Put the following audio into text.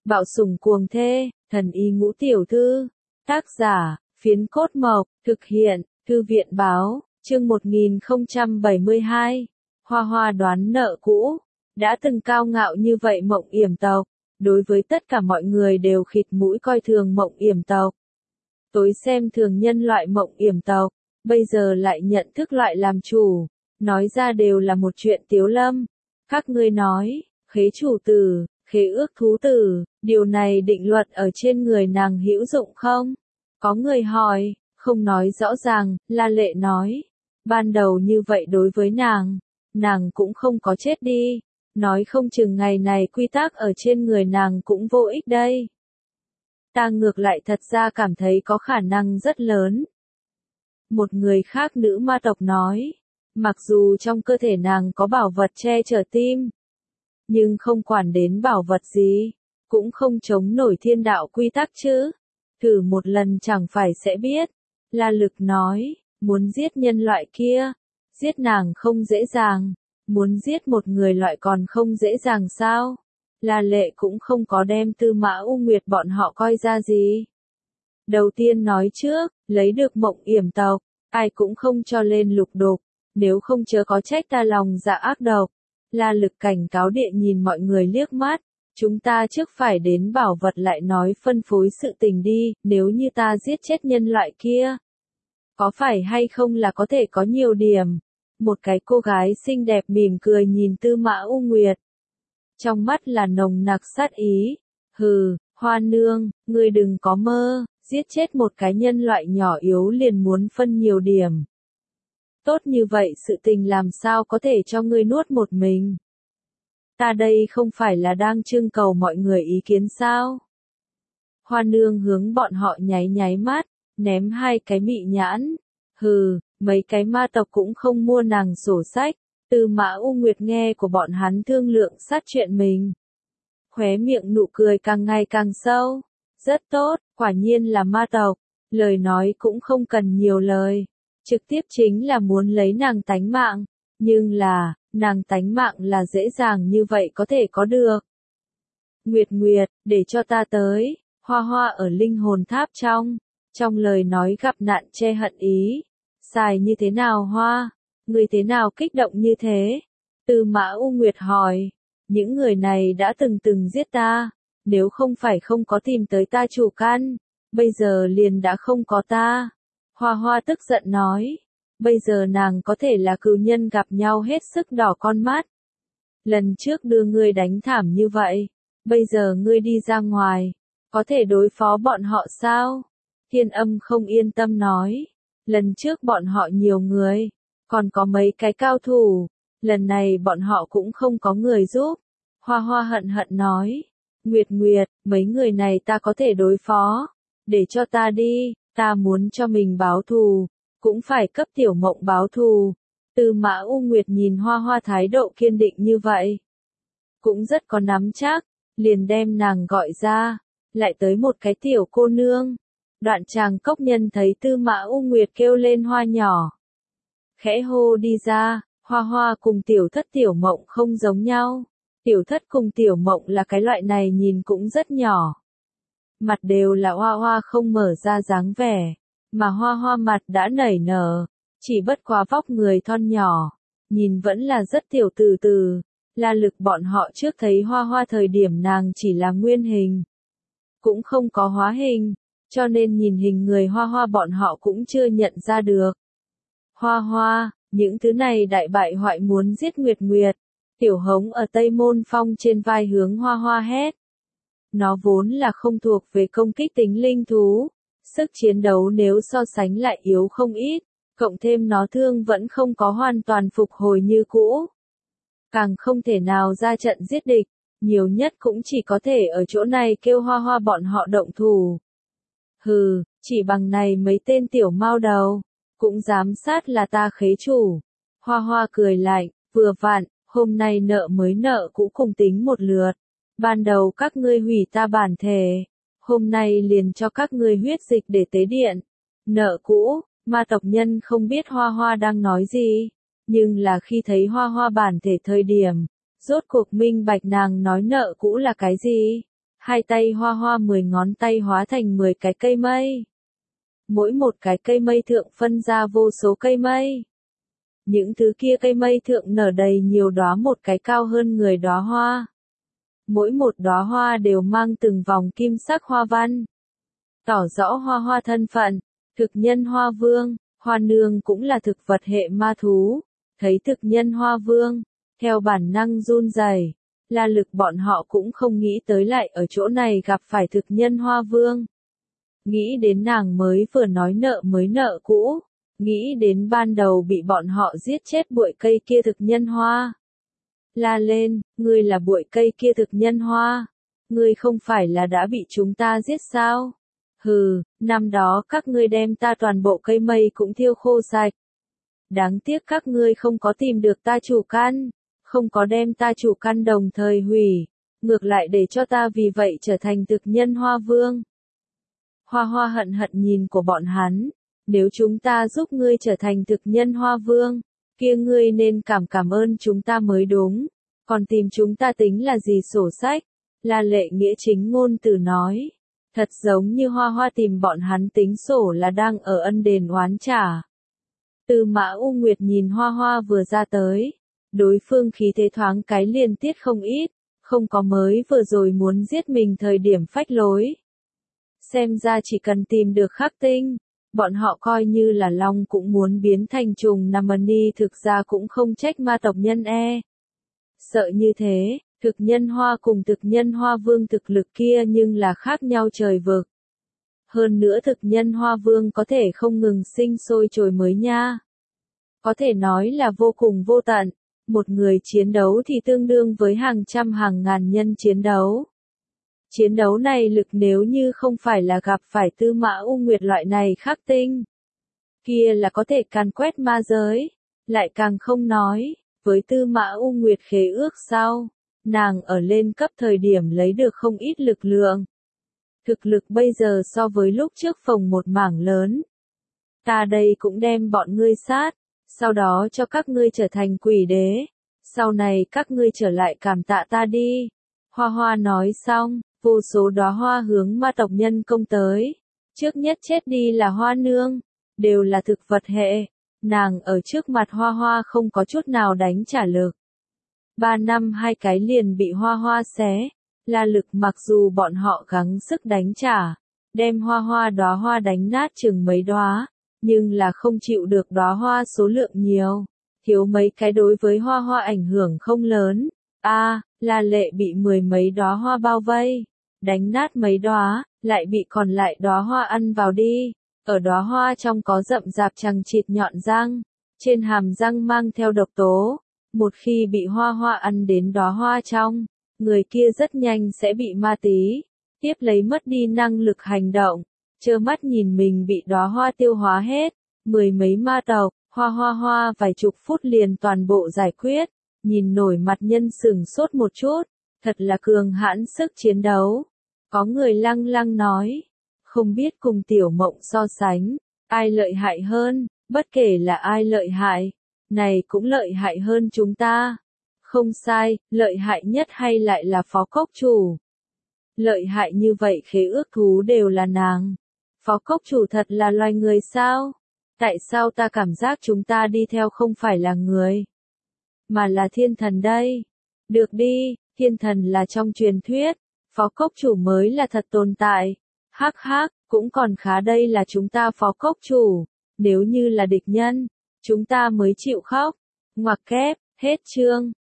Bạo sủng cuồng thê, thần y ngũ tiểu thư. Tác giả, Phiến Cốt Mộc, thực hiện, Thư viện báo, chương 1072. Hoa Hoa đoán nợ cũ. Đã từng cao ngạo như vậy Mộng Yểm tộc, đối với tất cả mọi người đều khịt mũi coi thường Mộng Yểm tộc. Tối xem thường nhân loại Mộng Yểm tộc, bây giờ lại nhận thức loại làm chủ, nói ra đều là một chuyện tiếu lâm. Các ngươi nói, khế chủ tử, khế ước thú tử, điều này định luật ở trên người nàng hữu dụng không? Có người hỏi, không nói rõ ràng, La Lệ nói. Ban đầu như vậy đối với nàng cũng không có chết đi. Nói không chừng ngày này quy tắc ở trên người nàng cũng vô ích đây. Ta ngược lại thật ra cảm thấy có khả năng rất lớn. Một người khác nữ ma tộc nói, mặc dù trong cơ thể nàng có bảo vật che chở tim, nhưng không quản đến bảo vật gì, cũng không chống nổi thiên đạo quy tắc chứ. Thử một lần chẳng phải sẽ biết. La Lực nói, muốn giết nhân loại kia, giết nàng không dễ dàng, muốn giết một người loại còn không dễ dàng sao? La Lệ cũng không có đem Tư Mã U Nguyệt bọn họ coi ra gì. Đầu tiên nói trước, lấy được Mộng Yểm tộc, ai cũng không cho lên lục đục, nếu không chớ có trách ta lòng dạ ác độc. La Lực cảnh cáo địa nhìn mọi người liếc mắt, chúng ta trước phải đến bảo vật lại nói phân phối sự tình đi, nếu như ta giết chết nhân loại kia, có phải hay không là có thể có nhiều điểm. Một cái cô gái xinh đẹp mỉm cười nhìn Tư Mã U Nguyệt, trong mắt là nồng nặc sát ý. Hừ, Hoa nương, ngươi đừng có mơ, giết chết một cái nhân loại nhỏ yếu liền muốn phân nhiều điểm. Tốt như vậy sự tình làm sao có thể cho ngươi nuốt một mình. Ta đây không phải là đang trưng cầu mọi người ý kiến sao? Hoa nương hướng bọn họ nháy nháy mắt, ném hai cái mị nhãn. Hừ, mấy cái ma tộc cũng không mua nàng sổ sách. Tư Mã U Nguyệt nghe của bọn hắn thương lượng sát chuyện mình, khóe miệng nụ cười càng ngày càng sâu. Rất tốt, quả nhiên là ma tộc, lời nói cũng không cần nhiều lời, trực tiếp chính là muốn lấy nàng tánh mạng, nhưng là, nàng tánh mạng là dễ dàng như vậy có thể có được. Nguyệt Nguyệt, để cho ta tới. Hoa Hoa ở linh hồn tháp trong lời nói gặp nạn che hận ý. Xài như thế nào Hoa? Người thế nào kích động như thế? Tư Mã U Nguyệt hỏi. Những người này đã từng giết ta, nếu không phải không có tìm tới ta chủ căn, bây giờ liền đã không có ta. Hoa Hoa tức giận nói. Bây giờ nàng có thể là cừu nhân gặp nhau hết sức đỏ con mắt. Lần trước đưa ngươi đánh thảm như vậy, bây giờ ngươi đi ra ngoài, có thể đối phó bọn họ sao? Thiên Âm không yên tâm nói. Lần trước bọn họ nhiều người, còn có mấy cái cao thủ, lần này bọn họ cũng không có người giúp. Hoa Hoa hận hận nói. Nguyệt Nguyệt, mấy người này ta có thể đối phó, để cho ta đi, ta muốn cho mình báo thù, cũng phải cấp Tiểu Mộng báo thù. Tư Mã U Nguyệt nhìn Hoa Hoa thái độ kiên định như vậy, cũng rất có nắm chắc, liền đem nàng gọi ra, lại tới một cái tiểu cô nương. Đoạn Tràng Cốc Nhân thấy Tư Mã U Nguyệt kêu lên Hoa nhỏ, khẽ hô đi ra. Hoa Hoa cùng Tiểu Thất Tiểu Mộng không giống nhau. Tiểu Thất cùng Tiểu Mộng là cái loại này nhìn cũng rất nhỏ, mặt đều là hoa hoa không mở ra dáng vẻ, mà Hoa Hoa mặt đã nảy nở, chỉ bất quá vóc người thon nhỏ, nhìn vẫn là rất tiểu từ từ. La Lực bọn họ trước thấy Hoa Hoa thời điểm nàng chỉ là nguyên hình, cũng không có hóa hình, cho nên nhìn hình người Hoa Hoa bọn họ cũng chưa nhận ra được. Hoa Hoa, những thứ này đại bại hoại muốn giết Nguyệt Nguyệt. Tiểu Hống ở Tây Môn Phong trên vai hướng Hoa Hoa hét. Nó vốn là không thuộc về công kích tính linh thú, sức chiến đấu nếu so sánh lại yếu không ít, cộng thêm nó thương vẫn không có hoàn toàn phục hồi như cũ, càng không thể nào ra trận giết địch, nhiều nhất cũng chỉ có thể ở chỗ này kêu Hoa Hoa bọn họ động thủ. Hừ, chỉ bằng này mấy tên tiểu mao đầu, cũng dám sát là ta khế chủ. Hoa Hoa cười lạnh, vừa vặn, hôm nay nợ mới nợ cũ cùng tính một lượt. Ban đầu các ngươi hủy ta bản thể, hôm nay liền cho các ngươi huyết dịch để tế điện. Nợ cũ, ma tộc nhân không biết Hoa Hoa đang nói gì, nhưng là khi thấy Hoa Hoa bản thể thời điểm, rốt cuộc minh bạch nàng nói nợ cũ là cái gì. Hai tay Hoa Hoa 10 ngón tay hóa thành 10 cái cây mây. Mỗi một cái cây mây thượng phân ra vô số cây mây. Những thứ kia cây mây thượng nở đầy nhiều đóa một cái cao hơn người đóa hoa. Mỗi một đóa hoa đều mang từng vòng kim sắc hoa văn. Tỏ rõ Hoa Hoa thân phận, thực nhân Hoa Vương, Hoa Nương cũng là thực vật hệ ma thú. Thấy thực nhân Hoa Vương, theo bản năng run rẩy. La Lực bọn họ cũng không nghĩ tới lại ở chỗ này gặp phải thực nhân Hoa Vương. Nghĩ đến nàng mới vừa nói nợ mới nợ cũ, nghĩ đến ban đầu bị bọn họ giết chết bụi cây kia thực nhân hoa. La lên, ngươi là bụi cây kia thực nhân hoa, ngươi không phải là đã bị chúng ta giết sao? Hừ, năm đó các ngươi đem ta toàn bộ cây mây cũng thiêu khô sạch. Đáng tiếc các ngươi không có tìm được ta chủ căn, không có đem ta chủ căn đồng thời hủy, ngược lại để cho ta vì vậy trở thành thực nhân Hoa Vương. Hoa Hoa hận hận nhìn của bọn hắn, nếu chúng ta giúp ngươi trở thành thực nhân Hoa Vương, kia ngươi nên cảm ơn chúng ta mới đúng, còn tìm chúng ta tính là gì sổ sách, La Lệ nghĩa chính ngôn từ nói. Thật giống như Hoa Hoa tìm bọn hắn tính sổ là đang ở ân đền oán trả. Tư Mã U Nguyệt nhìn Hoa Hoa vừa ra tới, đối phương khí thế thoáng cái liền tiết không ít, không có mới vừa rồi muốn giết mình thời điểm phách lối. Xem ra chỉ cần tìm được Khắc Tinh, bọn họ coi như là long cũng muốn biến thành trùng Namani, thực ra cũng không trách ma tộc nhân sợ như thế, thực nhân hoa cùng thực nhân Hoa Vương thực lực kia nhưng là khác nhau trời vực. Hơn nữa thực nhân Hoa Vương có thể không ngừng sinh sôi trồi mới nha. Có thể nói là vô cùng vô tận, một người chiến đấu thì tương đương với hàng trăm hàng ngàn nhân chiến đấu. Chiến đấu này lực nếu như không phải là gặp phải Tư Mã U Nguyệt loại này Khắc Tinh, kia là có thể càn quét ma giới, lại càng không nói, với Tư Mã U Nguyệt khế ước sau, nàng ở lên cấp thời điểm lấy được không ít lực lượng. Thực lực bây giờ so với lúc trước phồng một mảng lớn. Ta đây cũng đem bọn ngươi sát, sau đó cho các ngươi trở thành quỷ đế, sau này các ngươi trở lại cảm tạ ta đi. Hoa Hoa nói xong, vô số đóa hoa hướng ma tộc nhân công tới. Trước nhất chết đi là Hoa Nương, đều là thực vật hệ, nàng ở trước mặt Hoa Hoa không có chút nào đánh trả lực. 3 năm 2 cái liền bị Hoa Hoa xé, La Lực mặc dù bọn họ gắng sức đánh trả, đem Hoa Hoa đóa hoa đánh nát chừng mấy đóa, nhưng là không chịu được đóa hoa số lượng nhiều, thiếu mấy cái đối với Hoa Hoa ảnh hưởng không lớn. La Lệ bị 10 mấy đóa hoa bao vây, đánh nát mấy đóa, lại bị còn lại đóa hoa ăn vào đi. Ở đóa hoa trong có rậm rạp chằng chịt nhọn răng, trên hàm răng mang theo độc tố. Một khi bị Hoa Hoa ăn đến đóa hoa trong, người kia rất nhanh sẽ bị ma tí, tiếp lấy mất đi năng lực hành động, trơ mắt nhìn mình bị đóa hoa tiêu hóa hết. 10 mấy ma tộc, Hoa vài chục phút liền toàn bộ giải quyết, nhìn nổi mặt nhân sửng sốt một chút, thật là cường hãn sức chiến đấu. Có người lăng nói, không biết cùng Tiểu Mộng so sánh, ai lợi hại hơn, bất kể là ai lợi hại, này cũng lợi hại hơn chúng ta. Không sai, lợi hại nhất hay lại là Phó Cốc Chủ. Lợi hại như vậy khế ước thú đều là nàng. Phó Cốc Chủ thật là loài người sao? Tại sao ta cảm giác chúng ta đi theo không phải là người, mà là thiên thần đây? Được đi, thiên thần là trong truyền thuyết, Phó Cốc Chủ mới là thật tồn tại. Hắc hắc, cũng còn khá, đây là chúng ta Phó Cốc Chủ, nếu như là địch nhân, chúng ta mới chịu khóc. Ngoặc kép, hết chương.